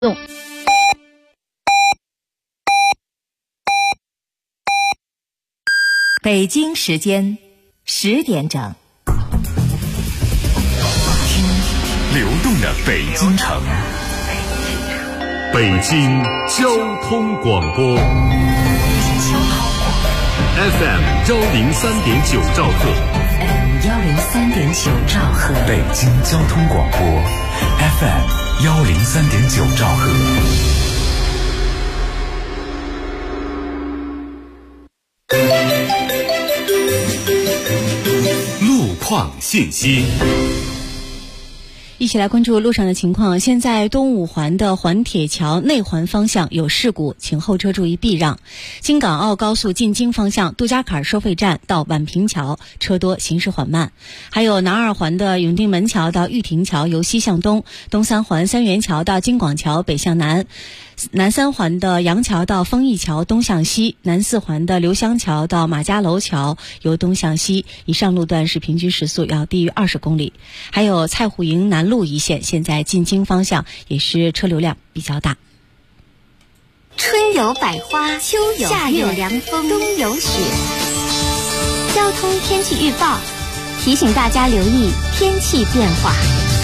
动。 北京时间10点整， 听流动的北京城，北京交通广播 FM 103.9兆赫 103.9兆赫， 北京交通广播 FM 103.9兆赫。路况信息， 一起来关注路上的情况。现在东五环的环铁桥内环方向有事故，请后车注意避让。京港澳高速进京方向杜家坎收费站到宛平桥车多，行驶缓慢。还有南二环的永定门桥到玉亭桥由西向东，东三环三元桥到京广桥北向南，南三环的杨桥到丰益桥东向西，南四环的刘香桥到马家楼桥由东向西，以上路段是平均时速要低于20公里。还有蔡虎营南路一线，现在进京方向也是车流量比较大。 春有百花，秋有夏有凉风，冬有雪。交通天气预报提醒大家留意天气变化。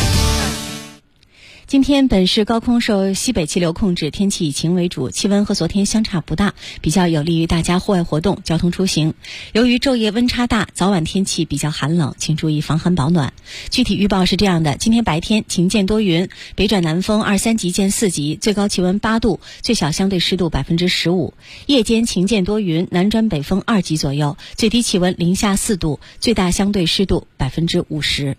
今天本市高空受西北气流控制，天气以晴为主，气温和昨天相差不大，比较有利于大家户外活动、交通出行。由于昼夜温差大，早晚天气比较寒冷，请注意防寒保暖。具体预报是这样的：今天白天晴见多云，北转南风2、3级见4级，最高气温8度，最小相对湿度15%。夜间晴见多云，南转北风2级左右，最低气温零下4度，最大相对湿度50%。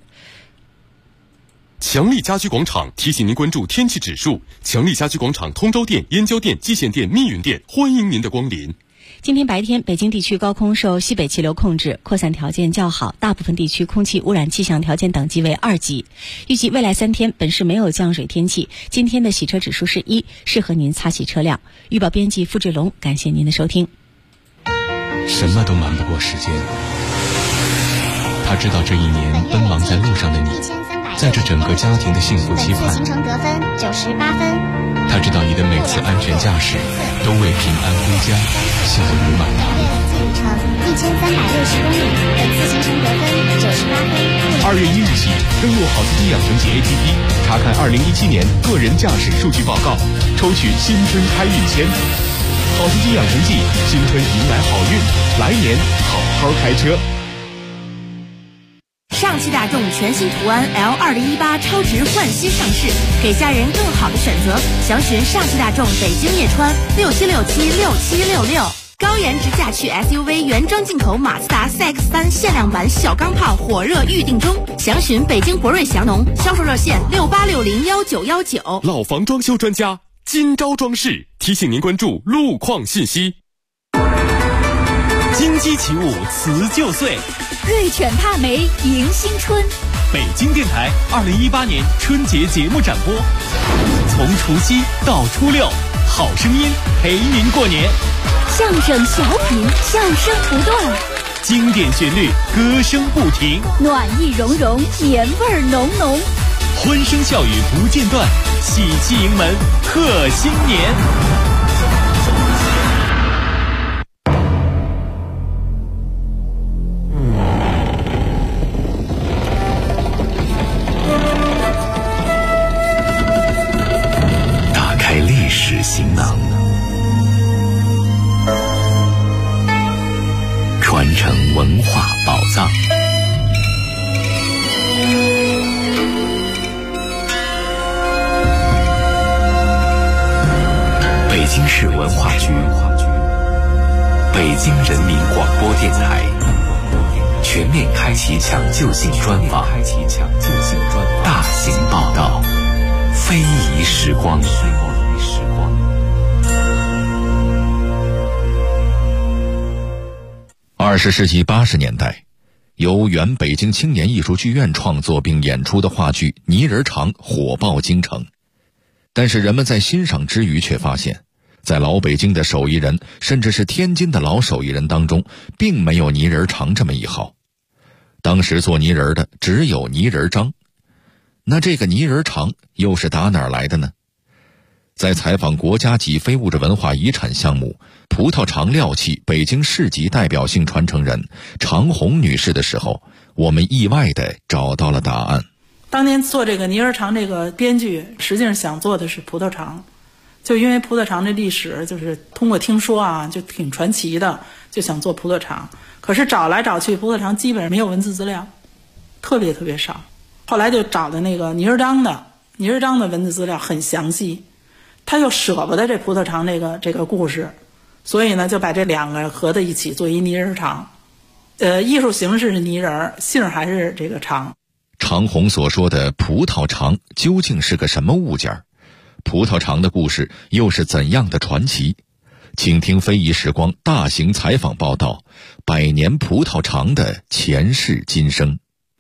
强力家居广场提醒您关注天气指数。强力家居广场通州店、燕郊店、蓟县店、密云店欢迎您的光临。 今天白天，北京地区高空受西北气流控制，扩散条件较好，大部分地区空气污染气象条件等级为2级。预计未来3天本市没有降水天气，今天的洗车指数是1，适合您擦洗车辆。预报编辑付志龙，感谢您的收听。 什么都瞒不过时间，他知道这一年奔忙在路上的你，在这整个家庭的幸福期盼， 行程得分98分。 他知道你的每次安全驾驶都为平安归家笑语满堂。 里程1360公里，本次行程得分98分。 2月1日起，登录好司机养成记 APP， 查看2017年个人驾驶数据报告，抽取新春开运签。好司机养成记，新春迎来好运，来年好好开车。 上汽大众全新途安 L2018超值焕新上市，给家人更好的选择。详询上汽大众北京叶川67676766。高颜值驾趣 SUV 原装进口马自达 CX-3 限量版小钢炮火热预定中，详询北京博瑞祥农，销售热线68601919。 老房装修专家金招装饰提醒您关注路况信息。 金鸡起舞辞旧岁， 瑞犬踏梅迎新春。 北京电台2018年春节节目展播，从除夕到初六，好声音陪您过年。 相声小品，笑声不断， 经典旋律，歌声不停， 暖意融融，年味浓浓， 欢声笑语不间断，喜气迎门贺新年。 打开历史行囊，传承文化宝藏。北京市文化局、北京人民广播电台全面开启抢救性专访，大型报道，非遗时光。 20世纪80年代，由原北京青年艺术剧院创作并演出的话剧《泥人肠》火爆京城。但是人们在欣赏之余却发现，在老北京的手艺人，甚至是天津的老手艺人当中，并没有泥人肠这么一号。当时做泥人的只有泥人张。那这个泥人肠又是打哪儿来的呢？ 在采访国家级非物质文化遗产项目葡萄厂料器北京市级代表性传承人常红女士的时候，我们意外地找到了答案。 当年做这个泥人肠这个编剧，实际上想做的是葡萄肠，就因为葡萄肠这历史就是通过听说啊，就挺传奇的，就想做葡萄肠。可是找来找去，葡萄肠基本上没有文字资料，特别少。后来就找的那个泥人章的文字资料很详细，他又舍不得这葡萄肠这个故事，所以呢就把这两个合在一起做一泥人肠。艺术形式是泥人，姓还是这个肠。 常红所说的葡萄肠究竟是个什么物件？葡萄肠的故事又是怎样的传奇？请听非遗时光大型采访报道《100年葡萄肠的前世今生》。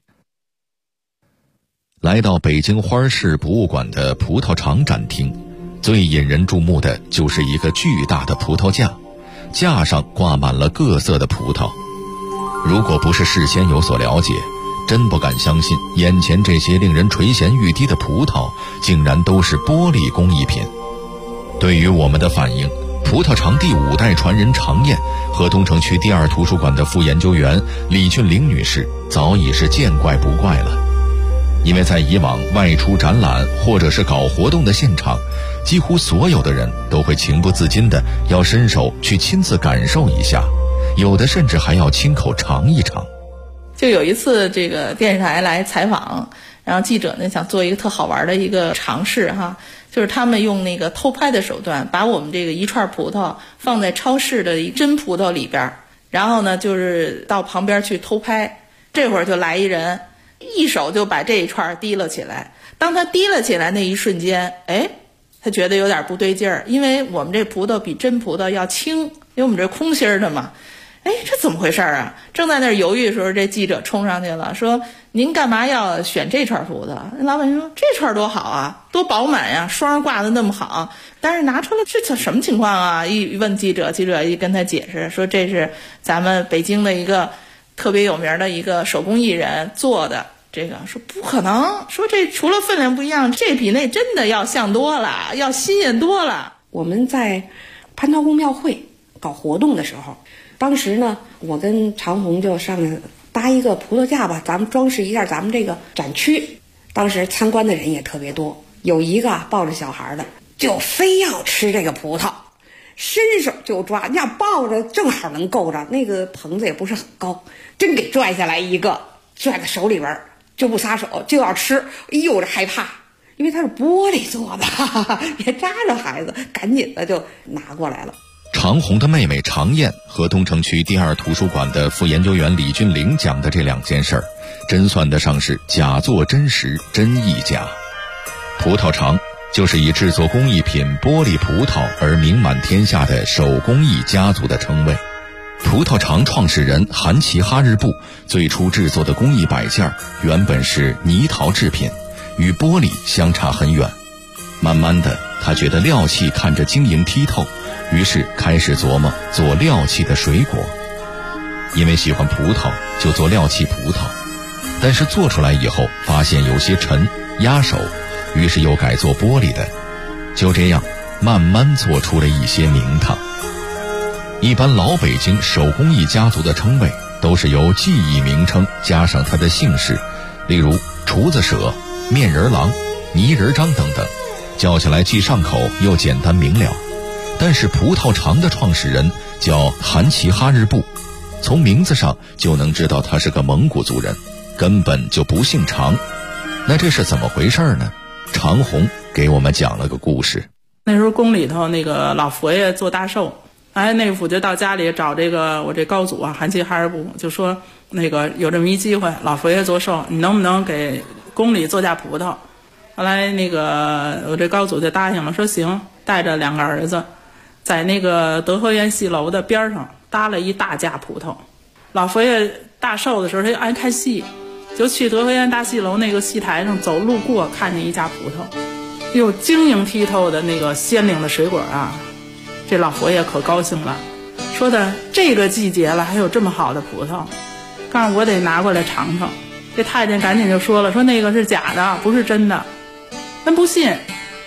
来到北京花市博物馆的葡萄肠展厅，最引人注目的就是一个巨大的葡萄架，架上挂满了各色的葡萄。如果不是事先有所了解，真不敢相信眼前这些令人垂涎欲滴的葡萄竟然都是玻璃工艺品。对于我们的反应，葡萄肠第5代传人常燕和东城区第2图书馆的副研究员李俊玲女士早已是见怪不怪了。因为在以往外出展览或者是搞活动的现场，几乎所有的人都会情不自禁的要伸手去亲自感受一下，有的甚至还要亲口尝一尝。 就有一次这个电视台来采访，然后记者呢想做一个特好玩的一个尝试哈，就是他们用那个偷拍的手段，把我们这个一串葡萄放在超市的真葡萄里边，然后呢就是到旁边去偷拍。这会儿就来一人，一手就把这一串提了起来。当他提了起来那一瞬间，他觉得有点不对劲儿，因为我们这葡萄比真葡萄要轻，因为我们这空心的嘛。这怎么回事啊？正在那儿犹豫的时候，这记者冲上去了，说您干嘛要选这串葡萄？老板说这串多好啊，多饱满呀，双挂的那么好。但是拿出来这什么情况啊？一问记者一跟他解释说，这是咱们北京的一个特别有名的一个手工艺人做的。这个说不可能，说这除了分量不一样，这比那真的要像多了，要新鲜多了。 我们在蟠桃宫庙会搞活动的时候，当时呢我跟常红就上来搭一个葡萄架吧，咱们装饰一下咱们这个展区。当时参观的人也特别多，有一个抱着小孩的就非要吃这个葡萄，伸手就抓，你想抱着正好能够着，那个棚子也不是很高，真给拽下来一个，拽在手里边就不撒手，就要吃。哎呦，这害怕，因为它是玻璃做的，别扎着孩子，赶紧的就拿过来了。 常红的妹妹常燕和东城区第2图书馆的副研究员李俊玲讲的这2件事儿，真算得上是假作真实，真亦假。葡萄肠就是以制作工艺品玻璃葡萄而名满天下的手工艺家族的称谓。葡萄肠创始人韩琦哈日部最初制作的工艺摆件原本是泥陶制品，与玻璃相差很远。慢慢的，他觉得料器看着晶莹剔透，于是开始琢磨做料器的水果。因为喜欢葡萄，就做料器葡萄，但是做出来以后发现有些沉压手，于是又改做玻璃的。就这样慢慢做出了一些名堂。一般老北京手工艺家族的称谓都是由技艺名称加上他的姓氏，例如厨子舍、面人郎、泥人章等等，叫起来既上口又简单明了。但是葡萄肠的创始人叫韩琦哈日部，从名字上就能知道他是个蒙古族人，根本就不姓常。那这是怎么回事呢？常红给我们讲了个故事。 那时候宫里头那个老佛爷做大寿，内府就到家里找我这高祖啊，韩琦哈日部，就说那个有这么一机会，老佛爷做寿，你能不能给宫里做架葡萄？后来那个我这高祖就答应了，说行，带着2个儿子在那个德和园戏楼的边上搭了一大架葡萄。老佛爷大寿的时候他就爱看戏，就去德和园大戏楼那个戏台上走，路过看见一架葡萄，有晶莹剔透的那个鲜灵的水果啊，这老佛爷可高兴了，说的这个季节了还有这么好的葡萄，告诉我得拿过来尝尝。这太监赶紧就说了，说那个是假的，不是真的。真不信，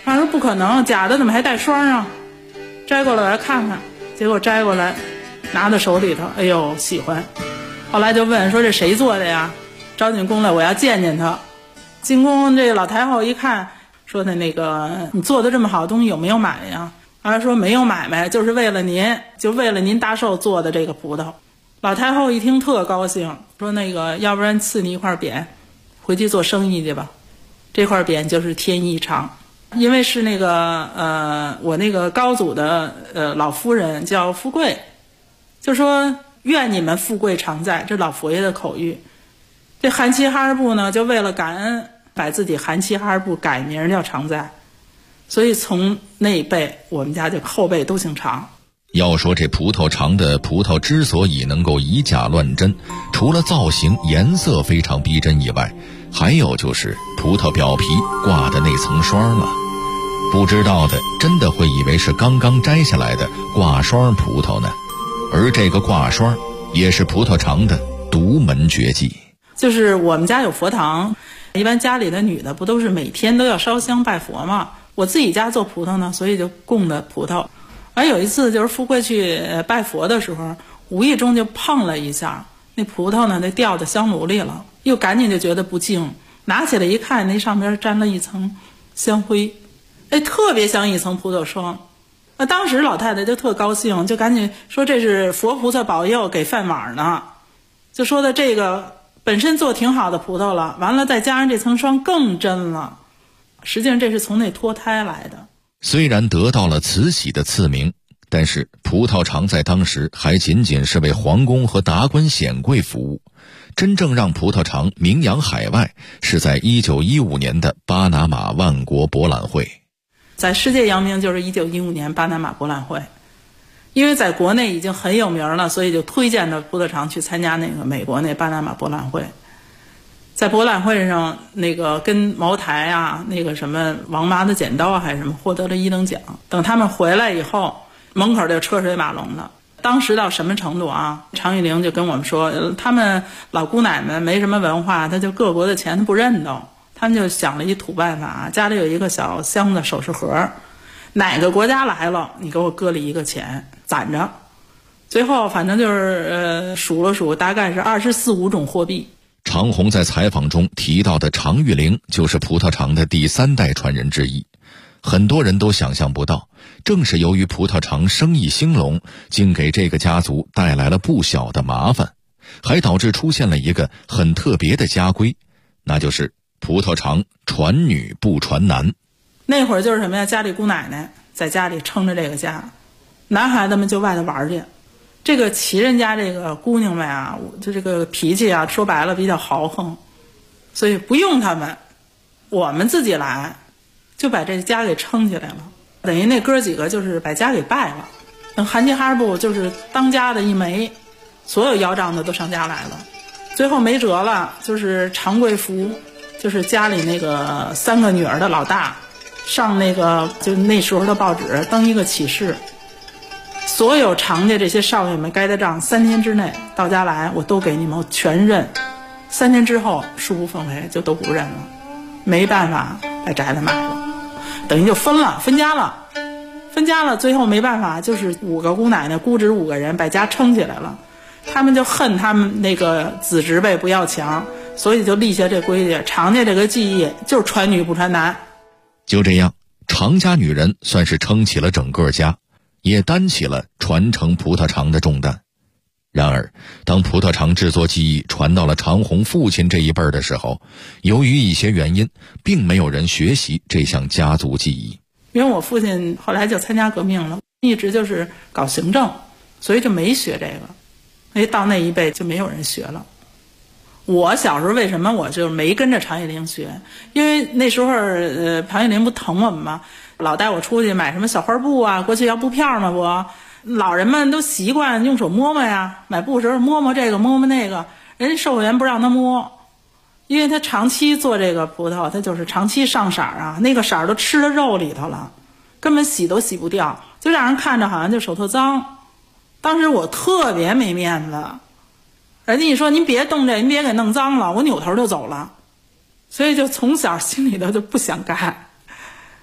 他说不可能，假的怎么还带霜啊？摘过来我来看看，结果摘过来拿到手里头，哎呦喜欢。后来就问说这谁做的呀？招进宫来，我要见见他。进宫这老太后一看，说的那个你做的这么好的东西有没有买呀？他说没有买卖，就是为了您，就为了您大寿做的这个葡萄。老太后一听特高兴，说那个要不然赐你一块匾，回去做生意去吧。这块匾就是天意长，因为是那个我那个高祖的老夫人叫富贵，就说愿你们富贵常在，这老佛爷的口谕。这韩琦哈尔部呢，就为了感恩，把自己韩琦哈尔部改名叫常在，所以从那一辈我们家就后辈都姓常。 要说这葡萄长的葡萄之所以能够以假乱真，除了造型颜色非常逼真以外，还有就是葡萄表皮挂的那层霜了。不知道的真的会以为是刚刚摘下来的挂霜葡萄呢，而这个挂霜也是葡萄长的独门绝技。 就是我们家有佛堂，一般家里的女的不都是每天都要烧香拜佛吗？我自己家做葡萄呢，所以就供的葡萄。而有一次就是富贵去拜佛的时候，无意中就碰了一下那葡萄呢，那掉到香炉里了，又赶紧就觉得不敬，拿起来一看，那上边沾了一层香灰，特别像一层葡萄霜。当时老太太就特高兴，就赶紧说这是佛菩萨保佑给饭碗呢，就说的这个本身做挺好的葡萄了，完了再加上这层霜更真了。实际上这是从那脱胎来的。 虽然得到了慈禧的赐名，但是葡萄长在当时还仅仅是为皇宫和达官显贵服务。真正让葡萄长名扬海外，是在1915年的巴拿马万国博览会。 在世界扬名就是1915年巴拿马博览会，因为在国内已经很有名了，所以就推荐着葡萄长去参加那个美国那巴拿马博览会。在博览会上，那个跟茅台啊，那个什么王麻的剪刀还是什么，获得了1等奖。等他们回来以后，门口就车水马龙的。当时到什么程度啊？常玉玲就跟我们说，他们老姑奶们没什么文化，他就各国的钱他不认得，他们就想了一土办法，家里有一个小箱子首饰盒，哪个国家来了，你给我搁里一个钱攒着。最后反正就是数了数，大概是24、25种货币。 常红在采访中提到的常玉玲就是葡萄长的第3代传人之一。很多人都想象不到，正是由于葡萄长生意兴隆，竟给这个家族带来了不小的麻烦，还导致出现了一个很特别的家规，那就是葡萄长传女不传男。 那会儿就是什么呀？家里姑奶奶在家里撑着这个家，男孩子们就外头玩去。这个齐人家这个姑娘们啊，就这个脾气啊，说白了比较豪横，所以不用他们，我们自己来，就把这家给撑起来了。等于那哥几个就是把家给败了。等韩琦哈尔部就是当家的一枚，所有要账的都上家来了。最后没辙了，就是常贵福，就是家里那个3个女儿的老大，上那个就那时候的报纸登一个启事。所有常家这些少爷们该的账3天之内到家来，我都给你们，我全认。3天之后恕不奉陪，就都不认了。没办法把宅子卖了，等于就分家了。最后没办法，就是5个姑奶奶姑侄5个人把家撑起来了。他们就恨他们那个子侄辈不要强，所以就立下这规矩，常家这个技艺就是传女不传男。 就这样，常家女人算是撑起了整个家，也担起了传承葡萄长的重担。然而，当葡萄长制作技艺传到了常红父亲这一辈的时候，由于一些原因，并没有人学习这项家族技艺。 因为我父亲后来就参加革命了，一直就是搞行政，所以就没学这个。到那一辈就没有人学了。我小时候为什么我就没跟着常玉玲学？因为那时候常玉玲不疼我们吗？老带我出去买什么小花布啊，过去要布票嘛不？老人们都习惯用手摸摸呀，买布时候摸摸这个摸摸那个，人家售货员不让他摸，因为他长期做这个葡萄，他就是长期上色啊，那个色都吃到肉里头了，根本洗都洗不掉，就让人看着好像就手特脏。当时我特别没面子，人家一说您别动这，您别给弄脏了，我扭头就走了，所以就从小心里头就不想干。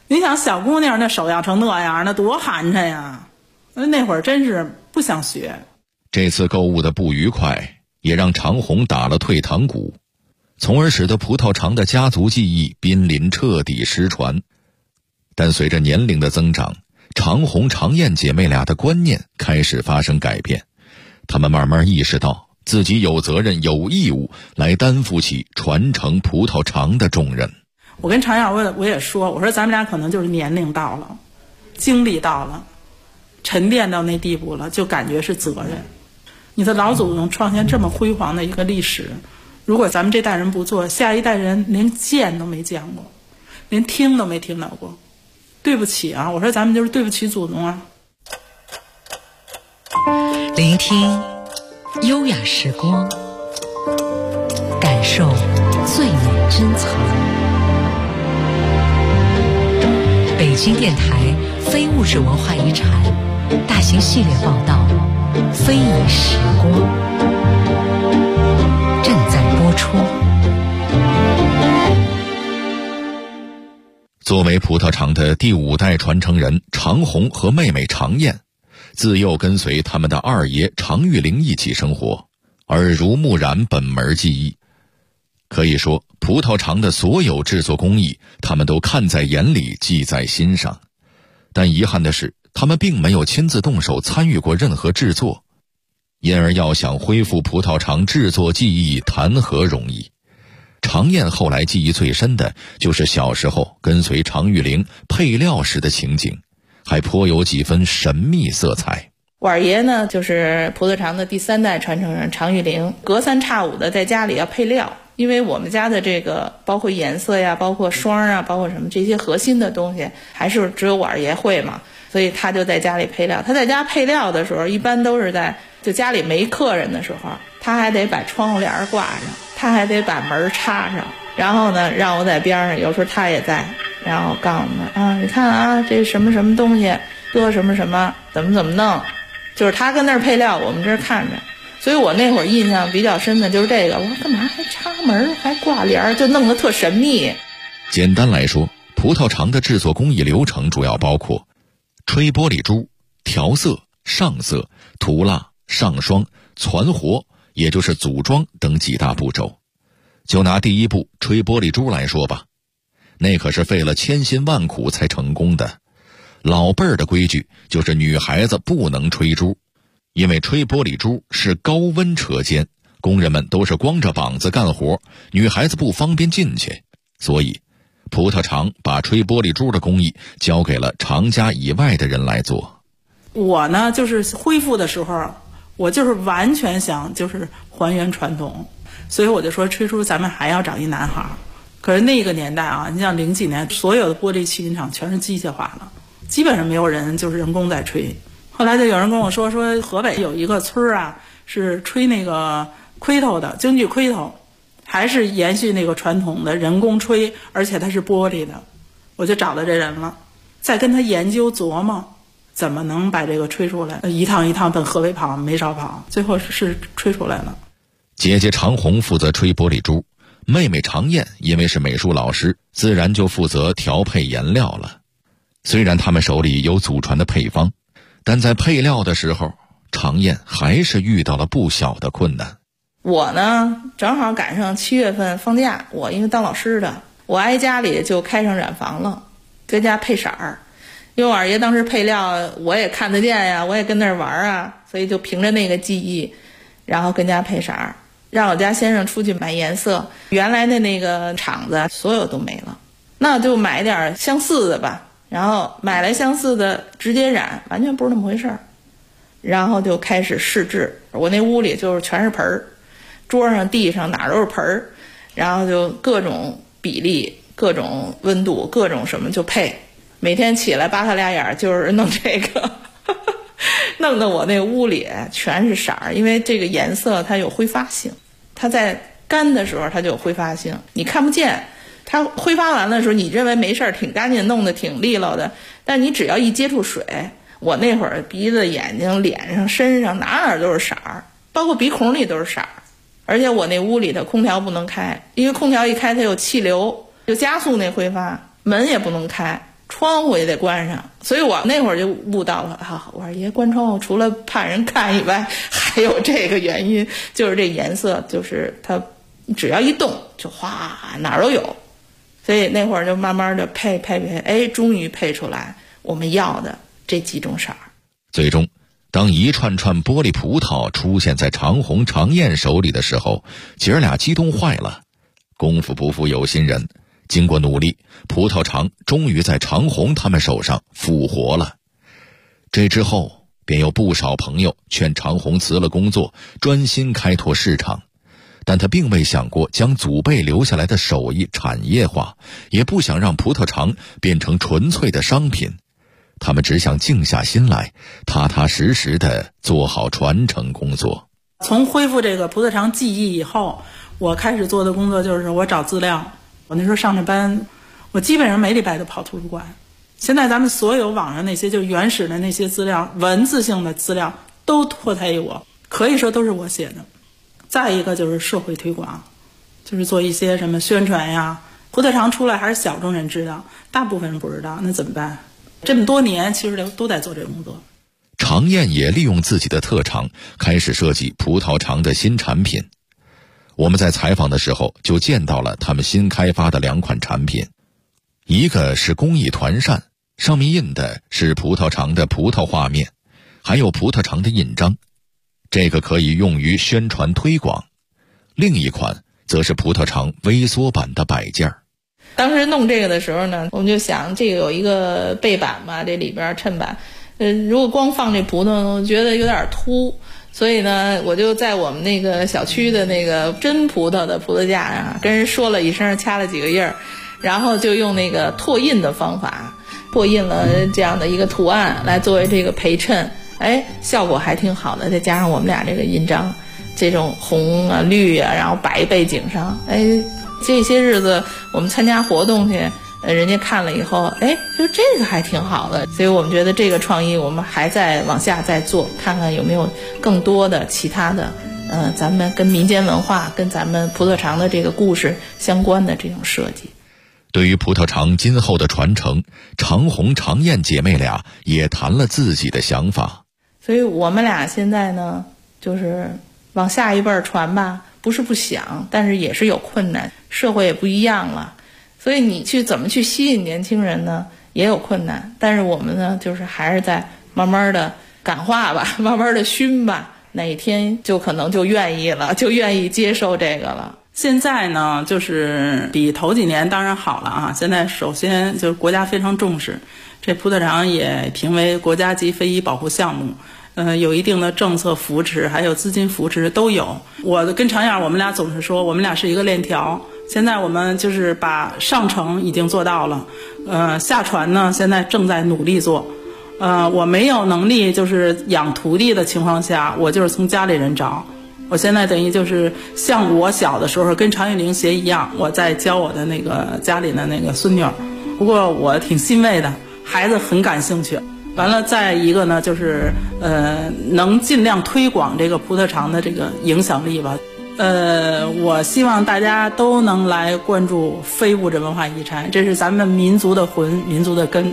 你想小姑娘那手要成那样，那多寒碜呀！那会儿真是不想学。 这次购物的不愉快也让常红打了退堂鼓，从而使得葡萄长的家族技艺濒临彻底失传。但随着年龄的增长，常红、常燕姐妹俩的观念开始发生改变，她们慢慢意识到自己有责任有义务来担负起传承葡萄长的重任。 我跟常燕我也说，我说咱们俩可能就是年龄到了，经历到了，沉淀到那地步了，就感觉是责任。你的老祖宗创建这么辉煌的一个历史，如果咱们这代人不做，下一代人连见都没见过，连听都没听到过。对不起啊，我说咱们就是对不起祖宗啊。 聆听优雅时光，感受最美珍藏。北京电台非物质文化遗产大型系列报道《非遗时光》正在播出。 作为葡萄长的第5代传承人，常红和妹妹常燕自幼跟随他们的二爷常玉玲一起生活，耳濡目染本门技艺。可以说，葡萄长的所有制作工艺，他们都看在眼里，记在心上。但遗憾的是，他们并没有亲自动手参与过任何制作，因而要想恢复葡萄长制作技艺，谈何容易。常燕后来记忆最深的就是小时候跟随常玉玲配料时的情景，还颇有几分神秘色彩。 我二爷呢，就是葡萄长的第3代传承人常玉玲，隔3差5的在家里要配料，因为我们家的这个包括颜色呀，包括霜啊，包括什么这些核心的东西，还是只有我二爷会嘛，所以他就在家里配料。他在家配料的时候，一般都是就家里没客人的时候，他还得把窗户帘挂上，他还得把门插上，然后呢让我在边上，有时候他也在，然后告诉我们啊，你看啊，这什么什么东西，这什么什么，怎么弄，就是他跟那儿配料，我们这儿看着。所以我那会儿印象比较深的就是这个，我说干嘛还插门还挂帘，就弄得特神秘。 简单来说，葡萄长的制作工艺流程主要包括吹玻璃珠、调色、上色、涂蜡、上霜、攒活，也就是组装等几大步骤。就拿第一步吹玻璃珠来说吧，那可是费了千辛万苦才成功的。老辈儿的规矩就是女孩子不能吹珠，因为吹玻璃珠是高温车间，工人们都是光着膀子干活，女孩子不方便进去，所以葡萄长把吹玻璃珠的工艺交给了常家以外的人来做。 我呢，就是恢复的时候，我就是完全想就是还原传统，所以我就说吹出咱们还要找一男孩。可是那个年代啊，你像00几年，所有的玻璃器皿厂全是机械化了，基本上没有人就是人工在吹。后来就有人跟我说河北有一个村啊，是吹那个盔头的京剧盔头，还是延续那个传统的人工吹，而且它是玻璃的。我就找到这人了，再跟他研究琢磨怎么能把这个吹出来，一趟一趟奔河北跑没少跑，最后是吹出来了。 姐姐常红负责吹玻璃珠，妹妹常燕因为是美术老师，自然就负责调配颜料了。虽然他们手里有祖传的配方，但在配料的时候，常燕还是遇到了不小的困难。 我呢，正好赶上7月份放假，我因为当老师的，我挨家里就开上染房了，跟家配色儿。因为我二爷当时配料，我也看得见呀，我也跟那儿玩啊，所以就凭着那个技艺，然后跟家配色儿，让我家先生出去买颜色。原来的那个厂子所有都没了，那就买点相似的吧。然后买来相似的直接染，完全不是那么回事儿。然后就开始试制，我那屋里就是全是盆儿，桌上地上哪都是盆儿，然后就各种比例、各种温度、各种什么就配。每天起来扒开俩眼就是弄这个，弄得我那屋里全是色儿，因为这个颜色它有挥发性，它在干的时候它就有挥发性，你看不见。它挥发完的时候，你认为没事儿，挺干净，弄得挺利落的。但你只要一接触水，我那会儿鼻子、眼睛、脸上、身上哪都是色儿，包括鼻孔里都是色儿。而且我那屋里的空调不能开，因为空调一开它有气流，就加速那挥发。门也不能开， 窗户也得关上。所以我那会儿就悟到了我说爷关窗户除了怕人看以外，还有这个原因，就是这颜色，就是它只要一动就哗哪儿都有。所以那会儿就慢慢的配，终于配出来我们要的这几种色儿。 最终当一串串玻璃葡萄出现在常红常燕手里的时候，姐儿俩激动坏了。功夫不负有心人，经过努力，葡萄厂终于在常红他们手上复活了。这之后便有不少朋友劝常红辞了工作，专心开拓市场，但他并未想过将祖辈留下来的手艺产业化，也不想让葡萄厂变成纯粹的商品。他们只想静下心来，踏踏实实地做好传承工作。 从恢复这个葡萄厂记忆以后，我开始做的工作就是我找资料。我那时候上着班，我基本上每礼拜都跑图书馆。现在咱们所有网上那些就原始的那些资料，文字性的资料都托胎于我，可以说都是我写的。再一个就是社会推广，就是做一些什么宣传呀。葡萄厂出来还是小众人知道，大部分人不知道，那怎么办？这么多年其实都在做这个工作。 常燕也利用自己的特长，开始设计葡萄厂的新产品。我们在采访的时候就见到了他们新开发的2款产品，一个是工艺团扇，上面印的是葡萄厂的葡萄画面，还有葡萄厂的印章，这个可以用于宣传推广。另一款则是葡萄厂微缩版的摆件。 当时弄这个的时候呢，我们就想这个有一个背板嘛，这里边衬板，如果光放这葡萄，我觉得有点凸，所以呢，我就在我们那个小区的那个真葡萄的葡萄架上跟人说了一声，掐了几个印儿，然后就用那个拓印的方法拓印了这样的一个图案来作为这个陪衬，效果还挺好的。再加上我们俩这个印章，这种红啊绿啊，然后白背景上，这些日子我们参加活动去，人家看了以后，就这个还挺好的。所以我们觉得这个创意我们还在往下再做，看看有没有更多的其他的咱们跟民间文化跟咱们葡萄厂的这个故事相关的这种设计。 对于葡萄厂今后的传承，常红常燕姐妹俩也谈了自己的想法。 所以我们俩现在呢，就是往下一辈传吧，不是不想，但是也是有困难，社会也不一样了，所以你怎么去吸引年轻人呢，也有困难。但是我们呢，就是还是在慢慢的感化吧，慢慢的熏吧，哪一天就可能就愿意了，就愿意接受这个了。 现在呢，就是比头几年当然好了啊。现在首先就是国家非常重视，这葡萄厂也评为国家级非遗保护项目。有一定的政策扶持，还有资金扶持都有。我跟常燕我们俩总是说，我们俩是一个链条。现在我们就是把上承已经做到了，下传呢现在正在努力做。我没有能力就是养徒弟的情况下，我就是从家里人找。我现在等于就是像我小的时候跟常玉玲学一样，我在教我的那个家里的那个孙女。不过我挺欣慰的，孩子很感兴趣。完了，再一个呢，就是能尽量推广这个葡萄厂的这个影响力吧。我希望大家都能来关注非物质文化遗产，这是咱们民族的魂，民族的根。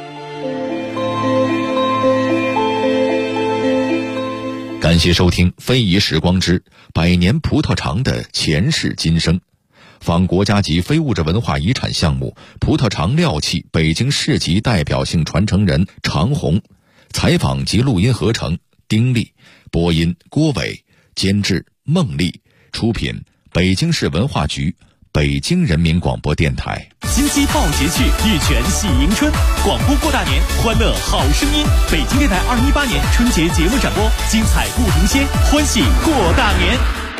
感谢收听《非遗时光之百年葡萄厂的前世今生》，访国家级非物质文化遗产项目葡萄厂料器北京市级代表性传承人常红，采访及录音合成丁力，播音郭伟，监制孟丽，出品北京市文化局，北京人民广播电台。 金鸡报节趣，玉泉喜迎春，广播过大年，欢乐好声音。北京电台2018年春节节目展播，精彩不停歇，欢喜过大年。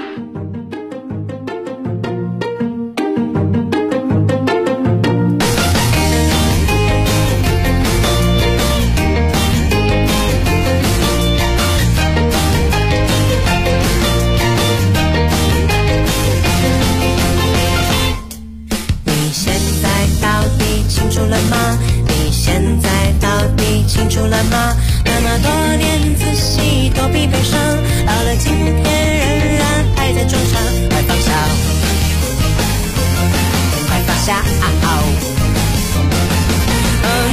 清楚了吗？那么多年仔细躲避悲伤，到了今天仍然还在装傻，快放下，快放下。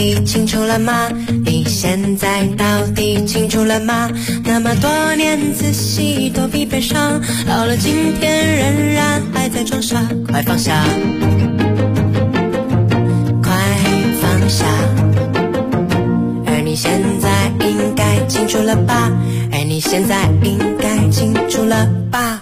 底清楚了吗？你现在到底清楚了吗？那么多年仔细躲避悲伤，到了今天仍然还在装傻，快放下，快放下。而你现在应该清楚了吧？而你现在应该清楚了吧？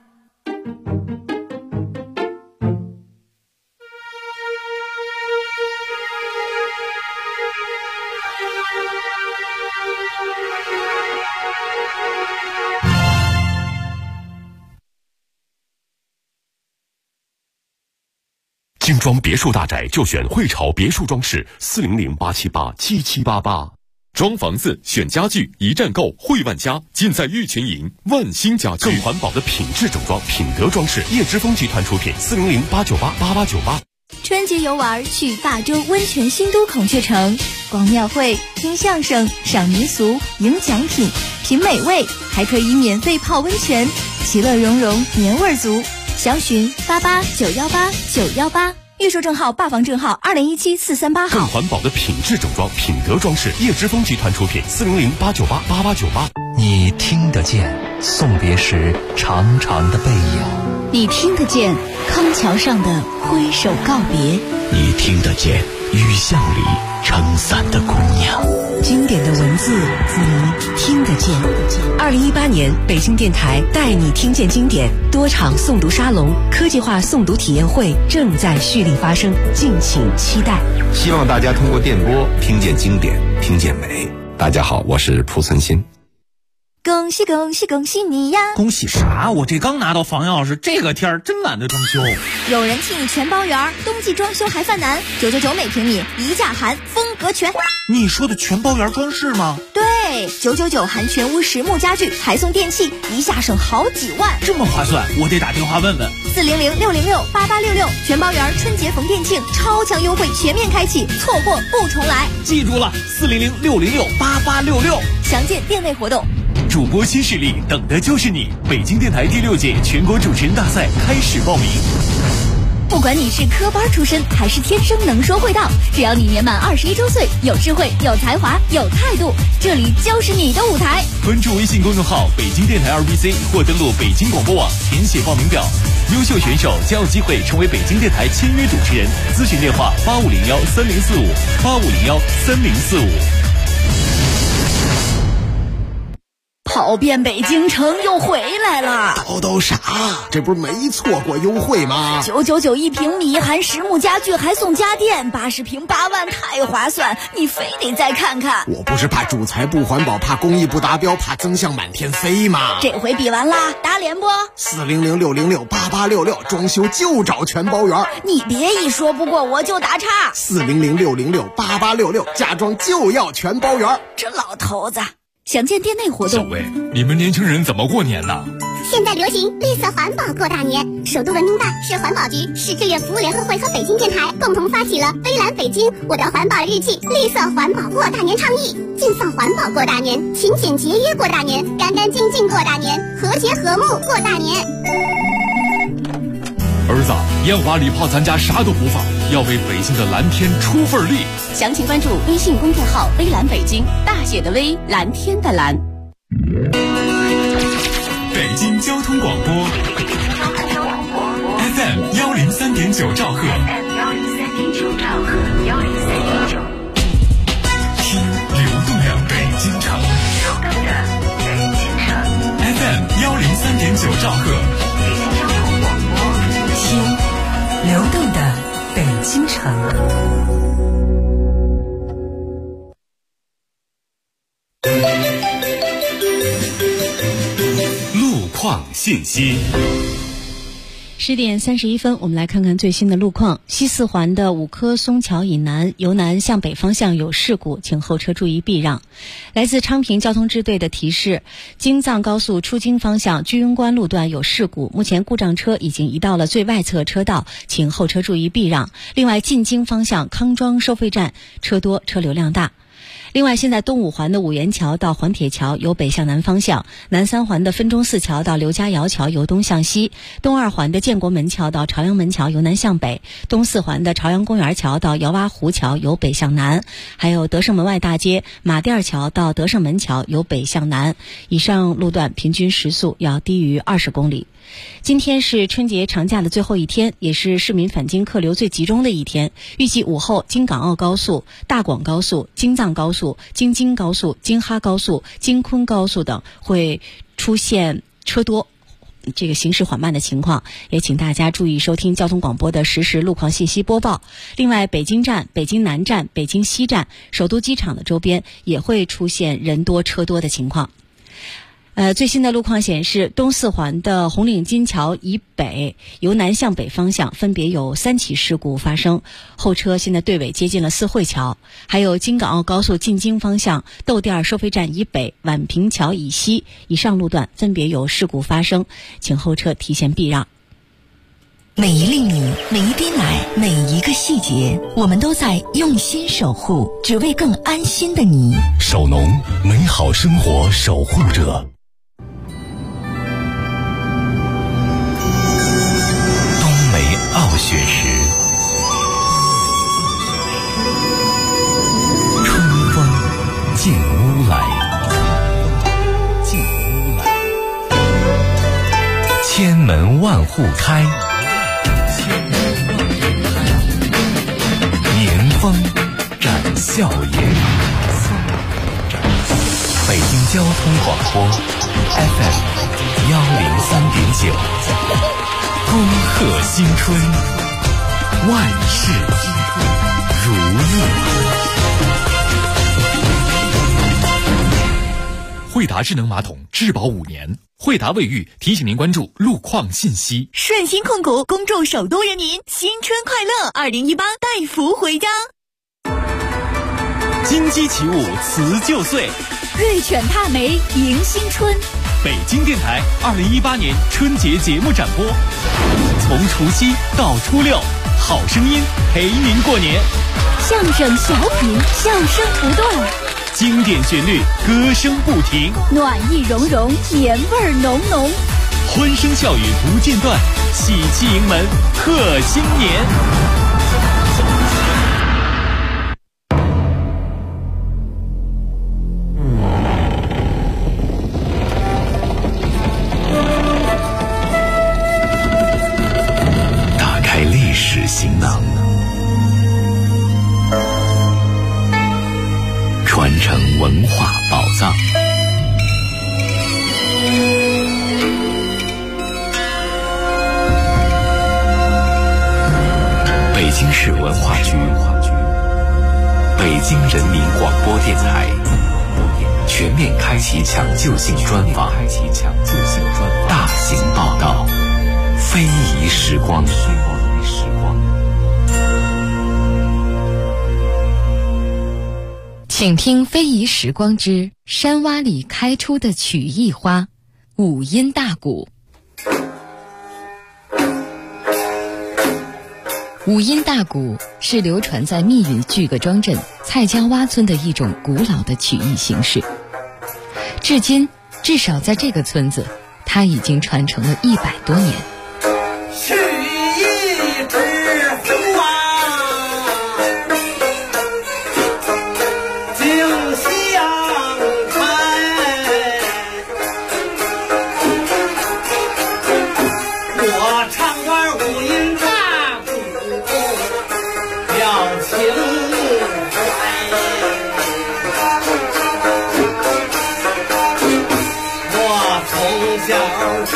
精装别墅大宅就选汇潮别墅装饰，400-878-7788。装房子选家具一站购汇万家，尽在玉群营万兴家具。更环保的品质整装，品德装饰，叶之峰集团出品，400-898-8898。 春节游玩去大洲温泉新都孔雀城，逛庙会、听相声、赏民俗、赢奖品、品美味，还可以免费泡温泉，其乐融融，年味足。详询88918918，预售证号、霸房证号2017-438号。 更环保的品质整装，品德装饰，叶之峰集团出品，400-898-8898。 你听得见送别时长长的背影， 你听得见康桥上的挥手告别， 你听得见雨巷里撑伞的姑娘。 经典的文字，你听得见。2018年，北京电台带你听见经典多场诵读沙龙、科技化诵读体验会正在蓄力发生，敬请期待。 希望大家通过电波听见经典，听见美。大家好，我是蒲存昕。 恭喜恭喜恭喜你呀！ 恭喜啥？我这刚拿到房钥匙，这个天儿真懒得装修。 有人替你全包圆，冬季装修还犯难，999每平米，一价含，风格全。 你说的全包圆装饰吗？ 对，999含全屋实木家具，还送电器，一下省好几万。 这么划算，我得打电话问问。 400-606-8866，全包圆春节逢店庆，超强优惠全面开启，错过不重来。 记住了，400-606-8866， 详见店内活动。 主播新势力，等的就是你！北京电台第6届全国主持人大赛开始报名。 不管你是科班出身还是天生能说会道，只要你年满21周岁，有智慧、有才华、有态度，这里就是你的舞台。 关注微信公众号北京电台2BC 或登录北京广播网填写报名表，优秀选手将有机会成为北京电台签约主持人。咨询电话8501-3045，8501-3045。 跑遍北京城又回来了， 叨叨啥？这不是没错过优惠吗 ？999一平米，含实木家具，还送家电，80平8万，太划算！你非得再看看。 我不是怕主材不环保，怕工艺不达标，怕增项满天飞吗？ 这回比完啦，打脸不 ？400-606-8866，装修就找全包圆。 你别一说不过我就打岔。 400-606-8866，家装就要全包圆。 这老头子。详见店内活动。 小魏，你们年轻人怎么过年呢？ 现在流行绿色环保过大年，首都文明办、市环保局、市志愿服务联合会和北京电台共同发起了微蓝北京我的环保日记绿色环保过大年倡议，尽放环保过大年，勤俭节约过大年，干干净净过大年，和谐和睦过大年。 儿子，烟花礼炮咱家啥都不放，要为北京的蓝天出份力。 详情关注微信公众号微蓝北京，大写的微，蓝天的蓝。 北京交通广播 FM 103.9兆赫，听流动的北京城，FM 103.9兆赫， 听流动的北京城。 路况信息。 10点31分，我们来看看最新的路况。西四环的五棵松桥以南，由南向北方向有事故，请后车注意避让。来自昌平交通支队的提示，京藏高速出京方向居庸关路段有事故，目前故障车已经移到了最外侧车道，请后车注意避让。另外，进京方向康庄收费站车多，车流量大。 另外，现在东五环的五元桥到环铁桥由北向南方向，南三环的分钟寺桥到刘家窑桥由东向西，东二环的建国门桥到朝阳门桥由南向北，东四环的朝阳公园桥到窑洼湖桥由北向南，还有德胜门外大街马甸桥到德胜门桥由北向南。以上路段平均时速要低于20公里。今天是春节长假的最后一天，也是市民返京客流最集中的一天。预计午后京港澳高速、大广高速、京藏高速、京津高速、京哈高速、京昆高速等会出现车多，这个行驶缓慢的情况，也请大家注意收听交通广播的实时路况信息播报。另外，北京站、北京南站、北京西站、首都机场的周边也会出现人多车多的情况。最新的路况显示，东四环的红领巾桥以北由南向北方向分别有3起事故发生，后车现在队尾接近了四惠桥。还有京港澳高速进京方向窦店收费站以北、宛平桥以西，以上路段分别有事故发生，请后车提前避让。 每一粒米，每一滴奶，每一个细节，我们都在用心守护，只为更安心的你。 守农，美好生活守护者。傲雪时，春风进屋来，千门万户开，迎风展笑颜。北京交通广播 FM 103.9。恭贺新春，万事如意。 惠达智能马桶质保5年，惠达卫浴提醒您关注路况信息。 顺鑫控股恭祝首都人民新春快乐，2018带福回家。 金鸡起舞辞旧岁， 瑞犬踏梅迎新春。 北京电台2018年春节节目展播，从除夕到初六，好声音陪您过年。 相声小品，笑声不断， 经典旋律，歌声不停， 暖意融融，年味浓浓， 欢声笑语不间断，喜气迎门贺新年。 行囊，传承文化宝藏。北京市文化局、北京人民广播电台全面开启抢救性专访，大型报道，非遗时光。 请听非遗时光之山洼里开出的曲艺花——五音大鼓。五音大鼓是流传在密云巨个庄镇蔡家洼村的一种古老的曲艺形式。至今，至少在这个村子，它已经传承了100多年。 曲艺之父啊，景象开，我唱段五音大鼓，表情怀。我从小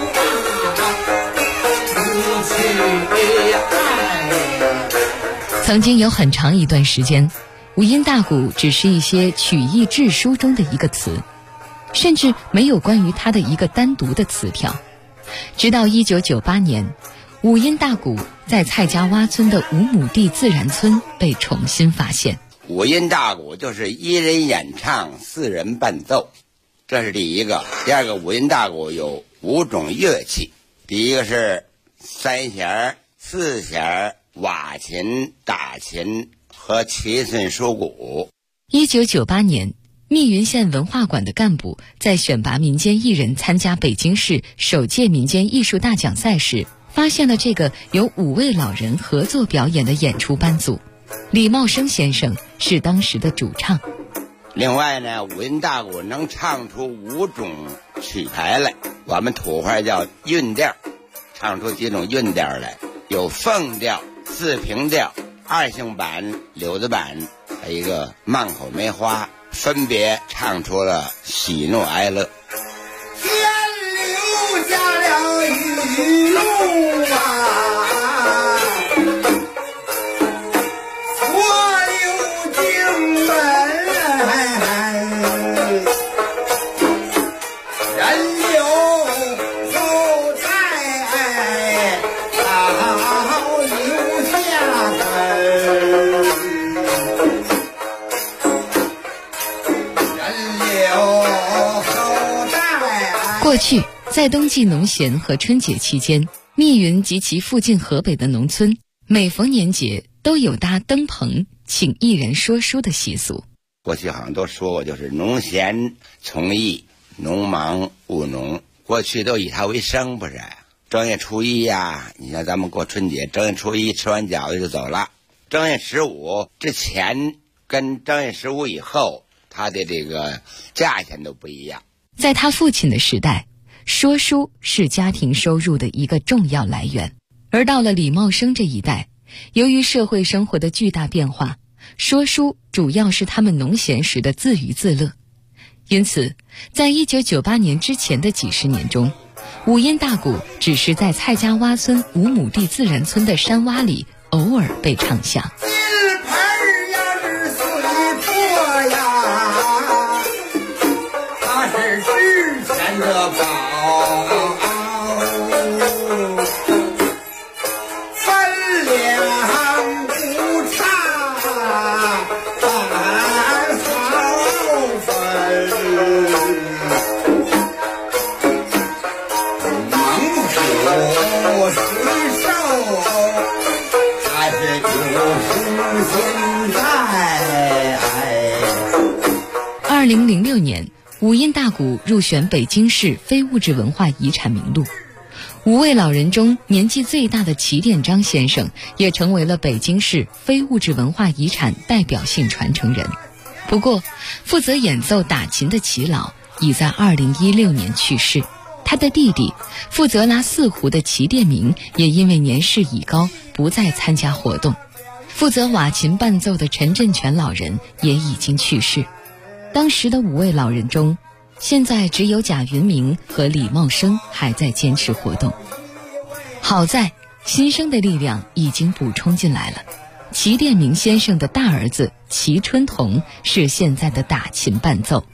曾经有很长一段时间，五音大鼓只是一些曲艺志书中的一个词，甚至没有关于它的一个单独的词条。直到1998年，五音大鼓在蔡家洼村的5亩地自然村被重新发现。 五音大鼓就是1人演唱，4人伴奏，这是第一个。第二个，五音大鼓有5种乐器，第一个是3弦、4弦、瓦琴、打琴和7寸书鼓。 1998年，密云县文化馆的干部在选拔民间艺人参加北京市首届民间艺术大奖赛时，发现了这个由5位老人合作表演的演出班组。李茂生先生是当时的主唱。 另外呢，五音大鼓能唱出5种曲牌来，我们土话叫韵调，唱出几种韵调来，有凤调、四平调、二姓板、柳子板，还有一个慢口梅花，分别唱出了喜怒哀乐。 天留下了雨露啊， 过去，在冬季农闲和春节期间，密云及其附近河北的农村，每逢年节都有搭灯棚请艺人说书的习俗。 过去好像都说过，就是农闲从艺，农忙务农。过去都以它为生，不是？正月初一呀，你像咱们过春节，正月初一吃完饺子就走了。正月15之前跟正月15以后，它的这个价钱都不一样。 在他父亲的时代，说书是家庭收入的一个重要来源。而到了李茂生这一代，由于社会生活的巨大变化，说书主要是他们农闲时的自娱自乐。因此，在1998年之前的几十年中，五音大鼓只是在蔡家洼村5亩地自然村的山洼里偶尔被唱响。 的宝，分量不差，还好分。蒙古水手还是就是现在。 2006年。五音大鼓入选北京市非物质文化遗产名录，5位老人中年纪最大的齐殿章先生也成为了北京市非物质文化遗产代表性传承人。不过，负责演奏打琴的齐老已在2016年去世，他的弟弟负责拉4胡的齐殿明也因为年事已高，不再参加活动。负责瓦琴伴奏的陈振全老人也已经去世。当时的5位老人中，现在只有贾云明和李茂生还在坚持活动。好在新生的力量已经补充进来了。齐殿明先生的大儿子齐春同是现在的打琴伴奏。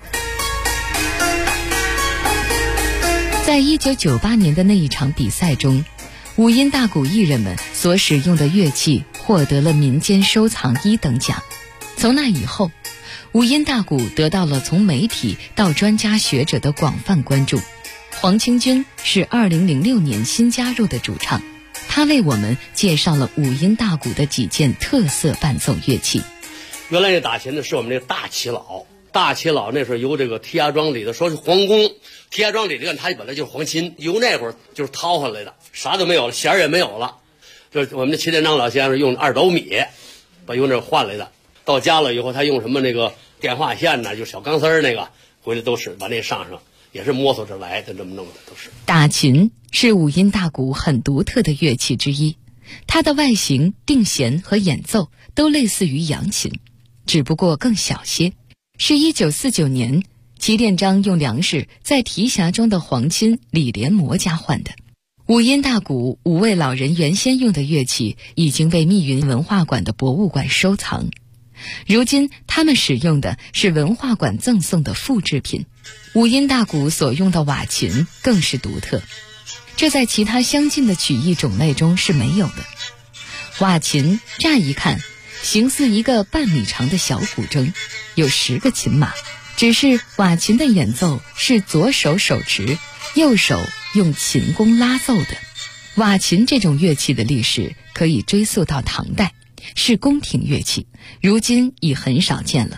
在1998年的那一场比赛中，五音大鼓艺人们所使用的乐器获得了民间收藏1等奖。从那以后，五音大鼓得到了从媒体到专家学者的广泛关注。黄清军是2006年新加入的主唱，他为我们介绍了五音大鼓的几件特色伴奏乐器。 原来这打琴的是我们这个大齐老，大齐老那时候由这个提家庄里的说是皇宫，提家庄里的他本来就是皇亲，由那会儿就是掏回来的，啥都没有了，弦也没有了，就是我们的齐殿章老先生用2斗米把由那换来的。到家了以后，他用什么那个电话线呢，就小钢丝儿那个，回来都是把那上，也是摸索着来的，这么弄的都是。 打琴是五音大鼓很独特的乐器之一，它的外形、定弦和演奏都类似于扬琴，只不过更小些。是1949年齐殿章用粮食在提辖庄的皇亲李连模家换的。五音大鼓5位老人原先用的乐器已经被密云文化馆的博物馆收藏。如今他们使用的是文化馆赠送的复制品。五音大鼓所用的瓦琴更是独特，这在其他相近的曲艺种类中是没有的。瓦琴乍一看形似一个半米长的小古筝，有10个琴码，只是瓦琴的演奏是左手手持，右手用琴弓拉奏的。瓦琴这种乐器的历史可以追溯到唐代，是宫廷乐器，如今已很少见了。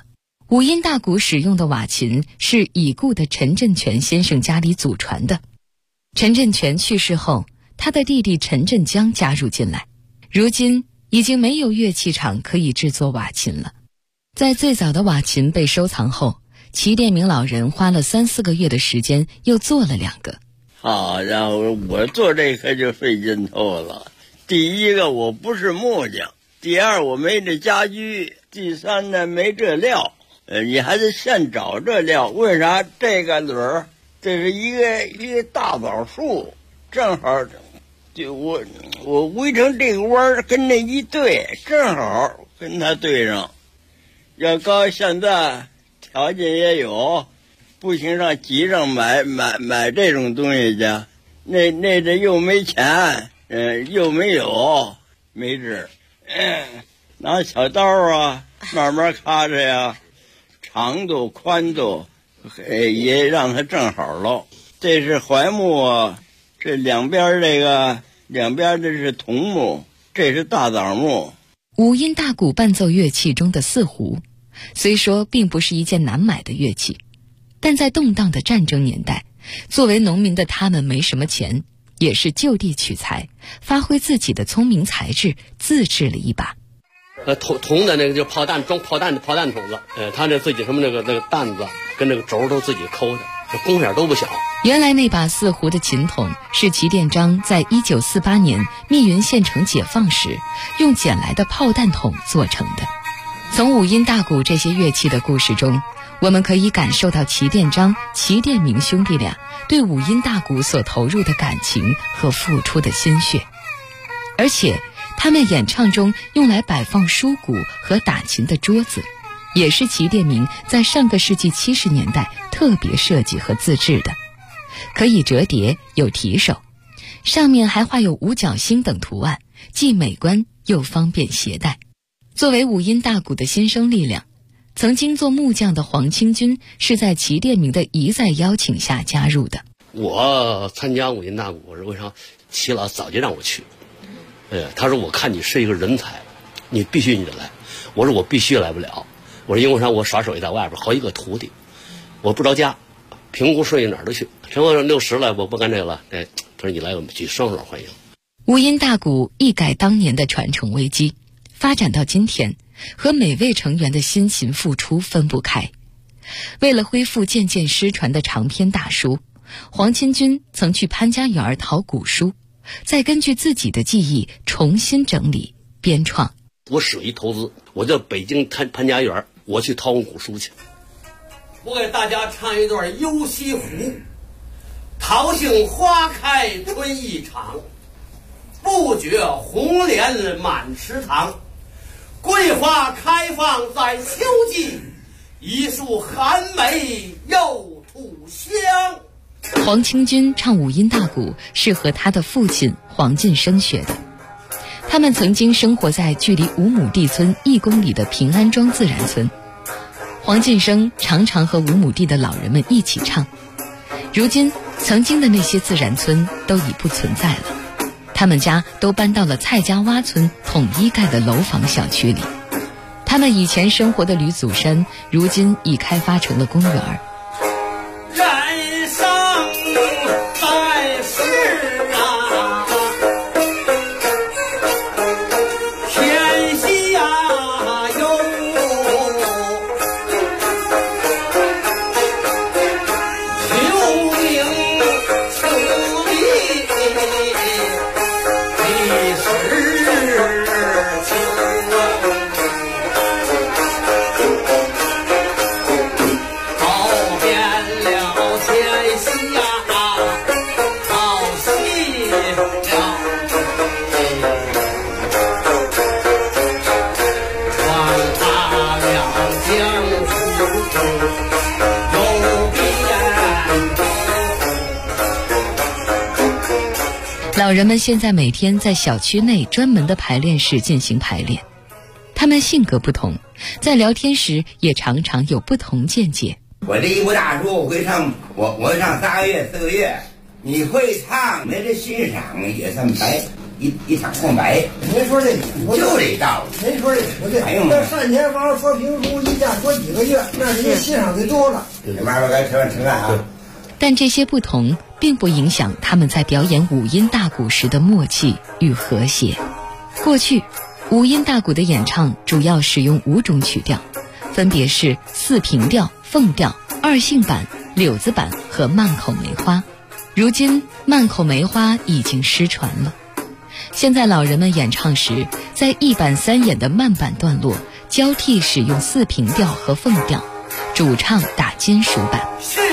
五音大鼓使用的瓦琴是已故的陈振全先生家里祖传的。陈振全去世后，他的弟弟陈振江加入进来，如今已经没有乐器厂可以制作瓦琴了。在最早的瓦琴被收藏后，齐殿明老人花了3-4个月的时间又做了2个。 好家伙，我做这可就费劲透了。第一个，我不是木匠；第二，我没这家具；第三呢，没这料。你还得现找这料。为啥这个轮儿？这是一个大枣树，正好就我围成这个弯儿，跟那一对，正好跟它对上。要搁现在条件也有，不行上集上买这种东西去，那这又没钱，又没有，没治。拿小刀啊，慢慢咔着呀，长度宽度也让它正好喽。这是槐木啊，这两边这是桐木，这是大枣木。 五音大鼓伴奏乐器中的四胡，虽说并不是一件难买的乐器，但在动荡的战争年代，作为农民的他们没什么钱，也是就地取材，发挥自己的聪明才智，自制了一把。 铜的那个就炮弹装炮弹的炮弹筒子，他这自己什么那个担子跟那个轴都自己抠的，这工点都不小。 原来那把四胡的琴筒是齐殿章在1948年密云县城解放时用捡来的炮弹筒做成的。从五音大鼓这些乐器的故事中，我们可以感受到齐殿章、齐殿明兄弟俩对五音大鼓所投入的感情和付出的心血，而且他们演唱中用来摆放书鼓和打琴的桌子，也是齐殿明在上个世纪70年代特别设计和自制的，可以折叠，有提手，上面还画有五角星等图案，既美观又方便携带。作为五音大鼓的新生力量，曾经做木匠的黄清军是在齐殿明的一再邀请下加入的。 我参加五音大鼓是为啥？齐老早就让我去，他说我看你是一个人才，你必须你得来。我说我必须来不了，我说因为啥？我耍手艺在外边好几个徒弟，我不着家，评估顺应哪儿都去。什么60了，我不干这个了。他说你来，我们去双手欢迎。 五音大鼓一改当年的传承危机，发展到今天，和每位成员的辛勤付出分不开。为了恢复渐渐失传的长篇大书，黄清军曾去潘家园讨古书，再根据自己的记忆重新整理编创。 我舍一投资，我到北京潘家园，我去掏古书去。我给大家唱一段《游西湖》：桃杏花开春意长，不觉红莲满池塘。桂花开放在秋季，一树寒梅又吐香。 黄清军唱五音大鼓是和他的父亲黄进生学的。他们曾经生活在距离5亩地村1公里的平安庄自然村，黄进生常常和5亩地的老人们一起唱。如今曾经的那些自然村都已不存在了，他们家都搬到了蔡家洼村统一盖的楼房小区里。他们以前生活的吕祖山如今已开发成了公园。 人生在世啊，天下有留名处地历史老人们现在每天在小区内专门的排练室进行排练，他们性格不同，在聊天时也常常有不同见解。 我这一部大书，我会唱3个月4个月，你会唱没这欣赏也算白。 一场空白。 您说这不就这道理。 您说这不对。那单田芳说评书一下说几个月，那是您欣赏的多了。 慢慢该吃饭啊。 但这些不同并不影响他们在表演五音大鼓时的默契与和谐。过去五音大鼓的演唱主要使用5种曲调，分别是四平调、凤调、二性板、柳子板和慢口梅花。如今慢口梅花已经失传了。现在老人们演唱时，在1板3演的慢板段落交替使用四平调和凤调，主唱打金属板。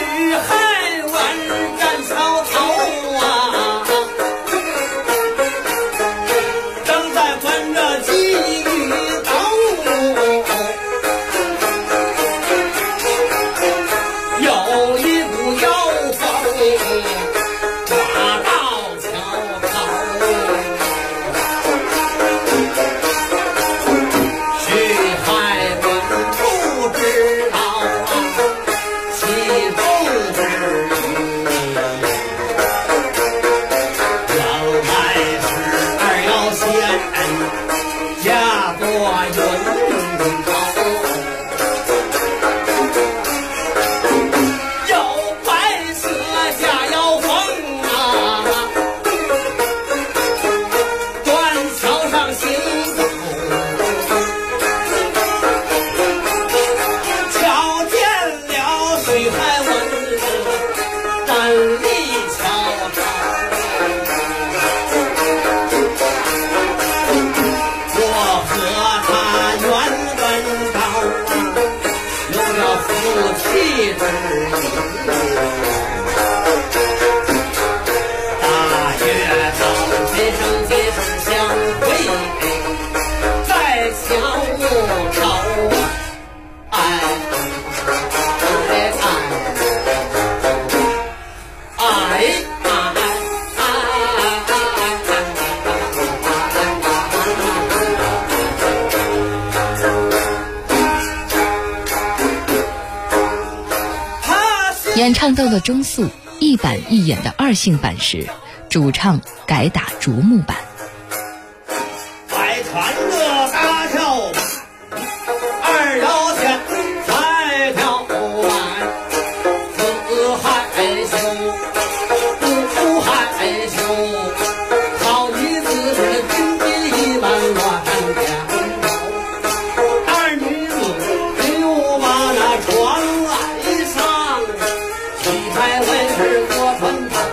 演唱到了中速1板1演的二性板时，主唱改打竹木板。 百川乐大跳二摇弦再跳完，四害羞五害羞，好女子是金鸡般乱跳，二女子就把那床来上，七彩文是过春堂，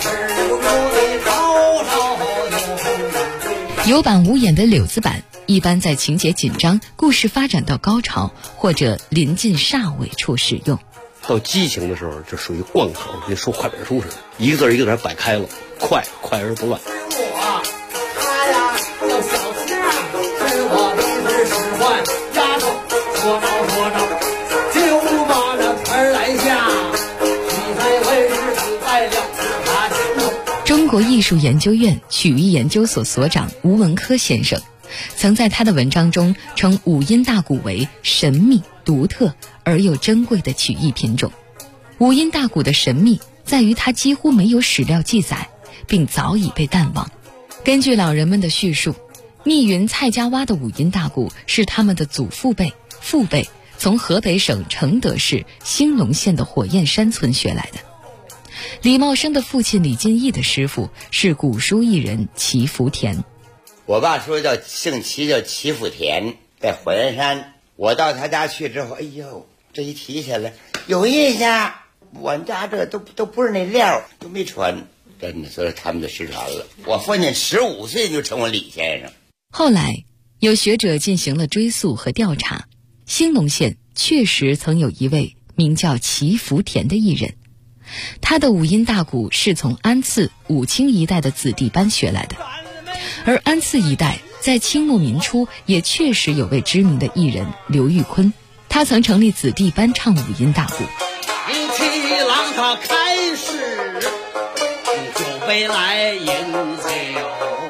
有板无眼的柳子板一般在情节紧张、故事发展到高潮或者临近煞尾处使用。 到激情的时候，就属于贯口，跟说快本书似的，一个字一个字摆开了，快而不乱。 他呀叫小七啊，是我都是使唤丫头，说着就把那盆来下，你才为是等待了他前头。 中国艺术研究院曲艺研究所所长吴文科先生曾在他的文章中称五音大鼓为神秘、独特而又珍贵的曲艺品种。五音大鼓的神秘在于它几乎没有史料记载，并早已被淡忘。根据老人们的叙述，密云蔡家洼的五音大鼓是他们的祖父辈、父辈从河北省承德市兴隆县的火焰山村学来的。李茂生的父亲李进义的师傅是古书艺人齐福田。 我爸说叫姓齐，叫齐福田，在火焰山。我到他家去之后，哎呦，这一提起来有印象，我们家这都不是那料，都没传，真的，所以他们就失传了。我父亲15岁就成为李先生。 后来有学者进行了追溯和调查，兴隆县确实曾有一位名叫齐福田的艺人，他的五音大鼓是从安次、武清一带的子弟班学来的。而安次一带在清末民初也确实有位知名的艺人刘玉坤，他曾成立子弟班唱五音大鼓。 七郎他开始就被来饮酒。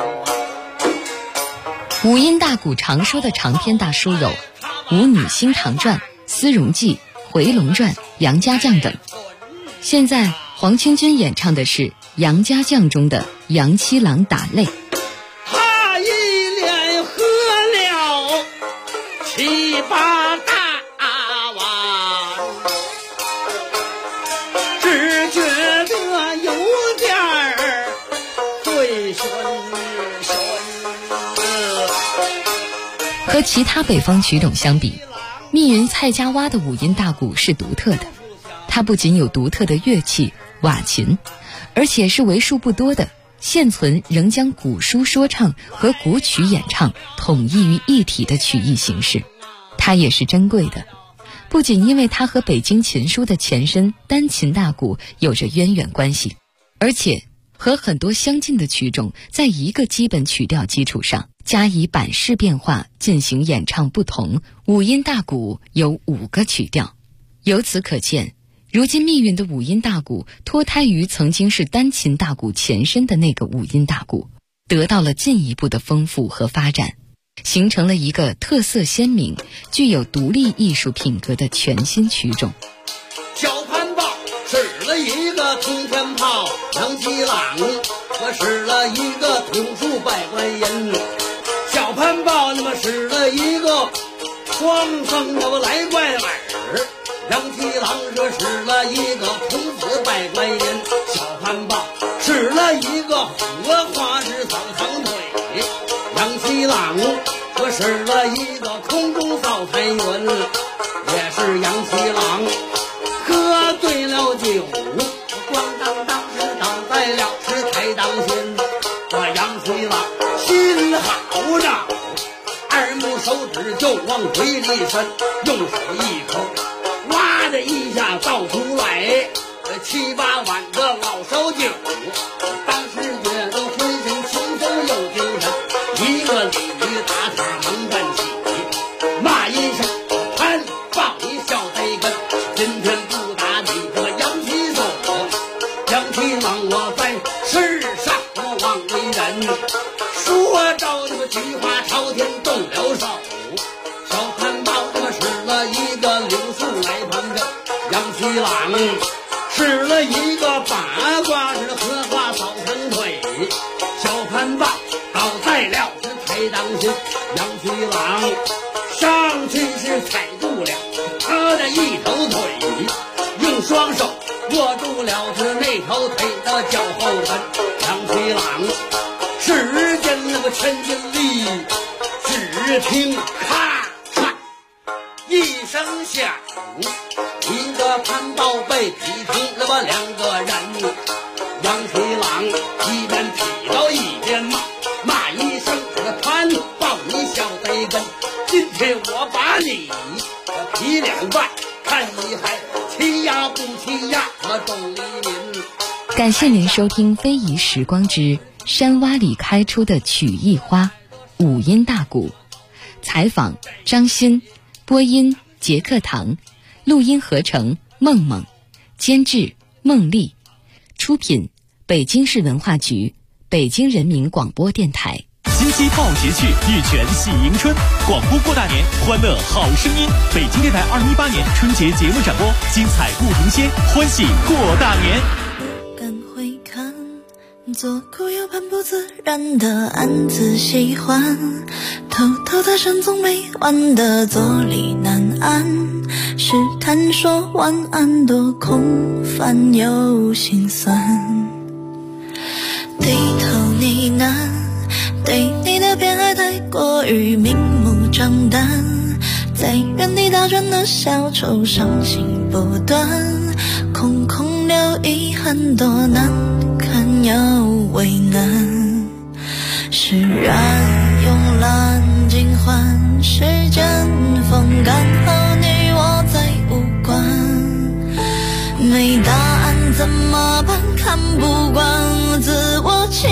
五音大鼓常说的长篇大书有《舞女星堂传》《丝绒记》《回龙传》《杨家将》等。现在黄清军演唱的是《杨家将》中的杨七郎打擂。 把大碗，只觉得有点儿醉醺醺。 和其他北方曲种相比，密云蔡家洼的五音大鼓是独特的。它不仅有独特的乐器瓦琴，而且是为数不多的现存仍将古书说唱和古曲演唱统一于一体的曲艺形式。它也是珍贵的，不仅因为它和北京琴书的前身单琴大鼓有着渊源关系，而且和很多相近的曲种在一个基本曲调基础上加以版式变化进行演唱不同。五音大鼓有5个曲调，由此可见，如今密云的五音大鼓脱胎于曾经是单琴大鼓前身的那个五音大鼓，得到了进一步的丰富和发展，形成了一个特色鲜明、具有独立艺术品格的全新曲种。 小潘豹使了一个通天炮，杨七郎我使了一个土树百官银。小潘豹那么使了一个双声那么来怪耳，杨七郎这使了一个童子百官银。小潘豹使了一个荷花式扫堂腿，杨七郎我使了一个空中扫彩云。也是杨七郎喝醉了酒，咣当当是倒在了石台当心。我杨七郎心好着，二目手指就往嘴里伸，用手一口，哇的一下倒出来7、8碗的老烧酒。当时觉得浑身轻松又精神，一个鲤鱼打塔忙站起，骂一声潘豹你小贼根，今天不打你这个杨七手。杨七郎我在世上我枉为人，说着这个菊花朝天动了手。小潘豹这么使了一个柳树来盘着，杨七郎使了一个八卦式的荷花扫堂腿。小潘豹倒在了是台当心，杨七郎上去是踩住了他的一头腿，用双手握住了是那条腿的脚后跟。杨七郎使尽那个全劲力，只听咔嚓一声响，一个潘豹被劈成那么2个人。杨七郎一边劈到一边骂一声这个潘豹你小贼根，今天我把你劈2半，看你还欺压不欺压我众黎民。 感谢您收听非遗时光之山洼里开出的曲艺花五音大鼓，采访张欣，播音杰克堂，录音合成梦梦，监制孟丽，出品北京市文化局、北京人民广播电台。 金鸡报时去，玉泉喜迎春，广播过大年，欢乐好声音。北京电台2018年春节节目展播，精彩不停歇，欢喜过大年。 敢回看，左顾右盼不自然的暗自喜欢，偷偷的深总没完的坐立难安，试探说晚安多空泛又心酸，低头呢喃，对你的偏爱太过于明目张胆，在原地打转的小丑伤心不断，空空留遗憾多难堪又为难，释然慵懒尽欢，时间风干后你我再无关，没答案怎么办？看不惯自我欺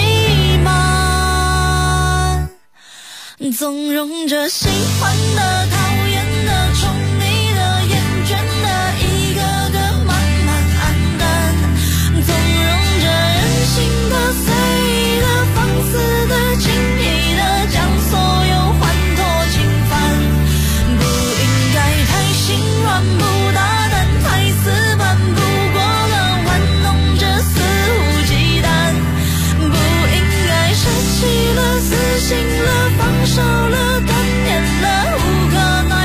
瞒，纵容着喜欢的、讨厌的、宠溺的、厌倦的，一个个慢慢黯淡，纵容着任性的、随意的、放肆的、轻易的，将所有欢脱侵犯，不应该太心软，不大胆，太死板，不过了玩弄着肆无忌惮，不应该舍弃了、死心了、放手了、断念了，无可奈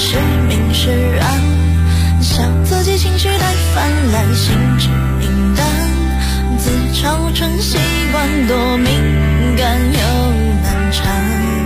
是明是暗，笑自己情绪太泛滥，心知明淡，自嘲成习惯，多敏感又难缠，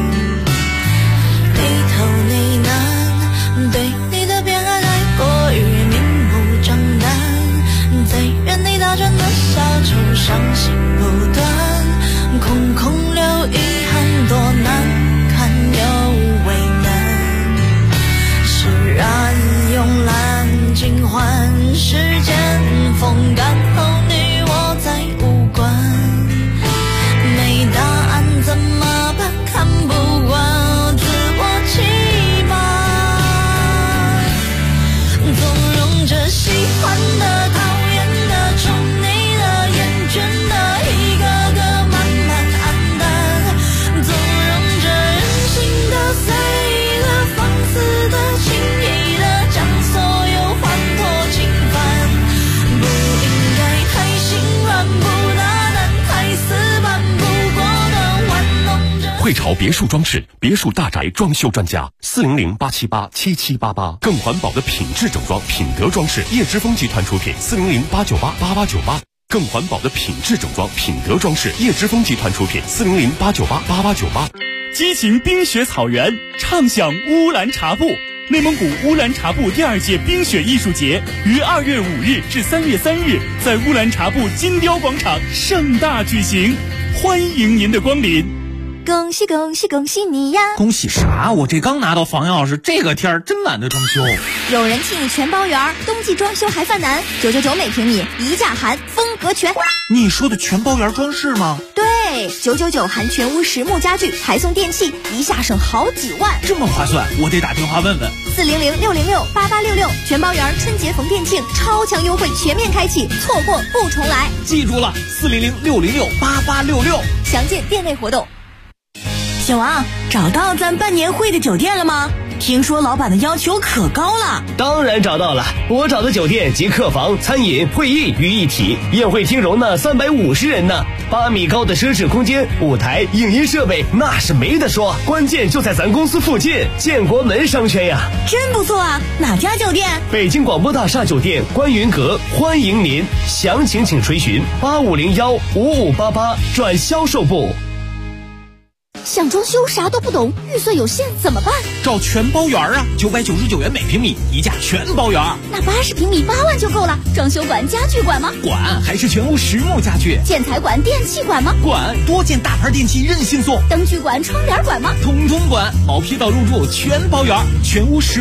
里头呢喃，对你的偏爱太过于明目张胆，在原地打转的小丑，伤心不断，空空留遗憾，多难看又为难，释然慵懒尽欢，时间风干后你我再无关，没答案怎么办？看不惯自我欺瞒，纵容着喜欢的、讨厌的、宠你的、厌倦的，一个个慢慢黯淡，纵容着任性的、随意的、放肆的、轻易的，将所有欢脱侵犯，不应该太心软，不大胆，太死板，不果断，玩弄着。 汇潮别墅装饰，别墅大宅装修专家，400-878-7788，更环保的品质整装，品德装饰，叶之峰集团出品，400-898-8898，更环保的品质整装，品德装饰，叶之峰集团出品，400-898-8898。 激情冰雪草原，畅享乌兰察布。内蒙古乌兰察布第2届冰雪艺术节于2月5日至3月3日在乌兰察布金雕广场盛大举行，欢迎您的光临。 恭喜恭喜恭喜你呀！ 恭喜啥？我这刚拿到房钥匙，这个天儿真懒得装修。 有人替你全包圆，冬季装修还犯难，999每平米，一价含，风格全。 你说的全包圆装饰吗？ 对，999含全屋实木家具，还送电器，一下省好几万， 这么划算，我得打电话问问。 400-606-8866，全包圆春节逢店庆，超强优惠全面开启，错过不重来。 记住了，400-606-8866， 详见店内活动。 小王，找到咱办年会的酒店了吗？听说老板的要求可高了。 当然找到了，我找的酒店集客房、餐饮、会议于一体，宴会厅容纳350人呢，8米高的奢侈空间，舞台、影音设备那是没得说，关键就在咱公司附近，建国门商圈呀。 真不错啊，哪家酒店？ 北京广播大厦酒店观云阁，欢迎您，详情请垂询8501-5588转销售部。 想装修啥都不懂，预算有限怎么办？ 找全包圆啊，999元每平米，一价全包圆。 那80平米8万就够了。装修管、家具管吗？ 管，还是全屋实木家具。 建材管、电器管吗？ 管，多件大牌电器任性送。 灯具管、窗帘管吗？ 统统管，毛坯到入住全包圆，全屋实